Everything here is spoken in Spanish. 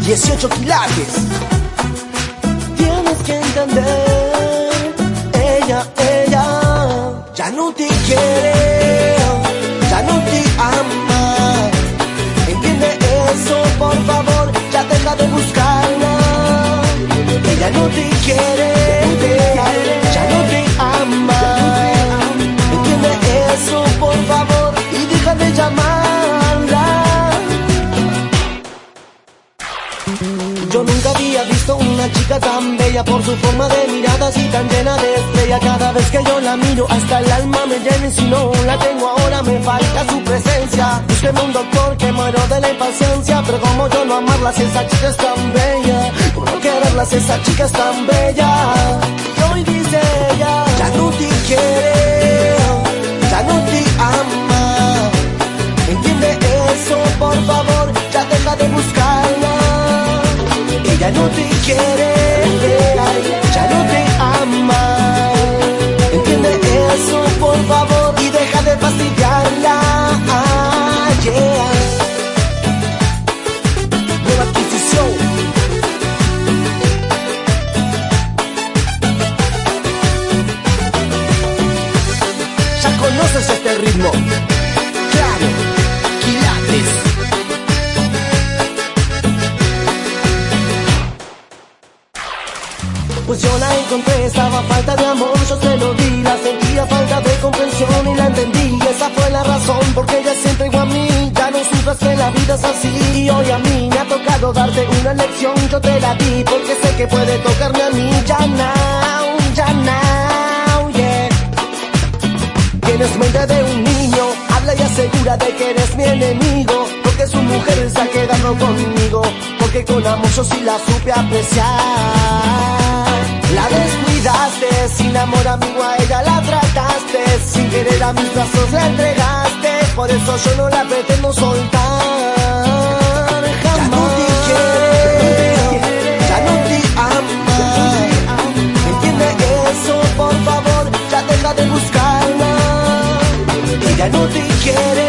18 quilates. Tienes que entender, ella ya no te quiere, ya no te ama. Entiende eso, por favor, ya deja de buscarla. Ella no te quiere, ya no te ama. Entiende eso, por favor, y deja de llamarla. Yo nunca había visto una chica tan bella, por su forma de mirada así tan llena de estrella. Cada vez que yo la miro hasta el alma me llena, y si no la tengo ahora me falta su presencia. Búsqueme un doctor que muero de la impaciencia, pero como yo no amarla si esa chica es tan bella, como no quererla si esa chica es tan bella. Y hoy dice ella, ya no te quiere, ya no te ama. Entiende eso, por favor, ya deja de buscarla. Ella no te quiere, ya no te ama. Entiende eso, por favor, y deja de fastidiarla. Yeah. Nueva adquisición. Ya conoces este ritmo. Claro, quilates. Pues yo la encontré, estaba falta de amor, yo se lo di, la sentía falta de comprensión y la entendí. Esa fue la razón porque ella se entregó a mí. Ya no sufras que la vida es así, y hoy a mí me ha tocado darte una lección. Yo te la di porque sé que puede tocarme a mí. Ya now, yeah. Tienes mente de un niño, habla y asegura de que eres mi enemigo, porque su mujer se ha quedado conmigo, porque con amor yo sí la supe apreciar. La descuidaste, sin amor amigo a ella la trataste, sin querer a mis brazos la entregaste, por eso yo no la pretendo soltar. Jamás. Ya no te quiere, ya no te ama. Entiende eso, por favor, ya deja de buscarla. Ella no te quiere,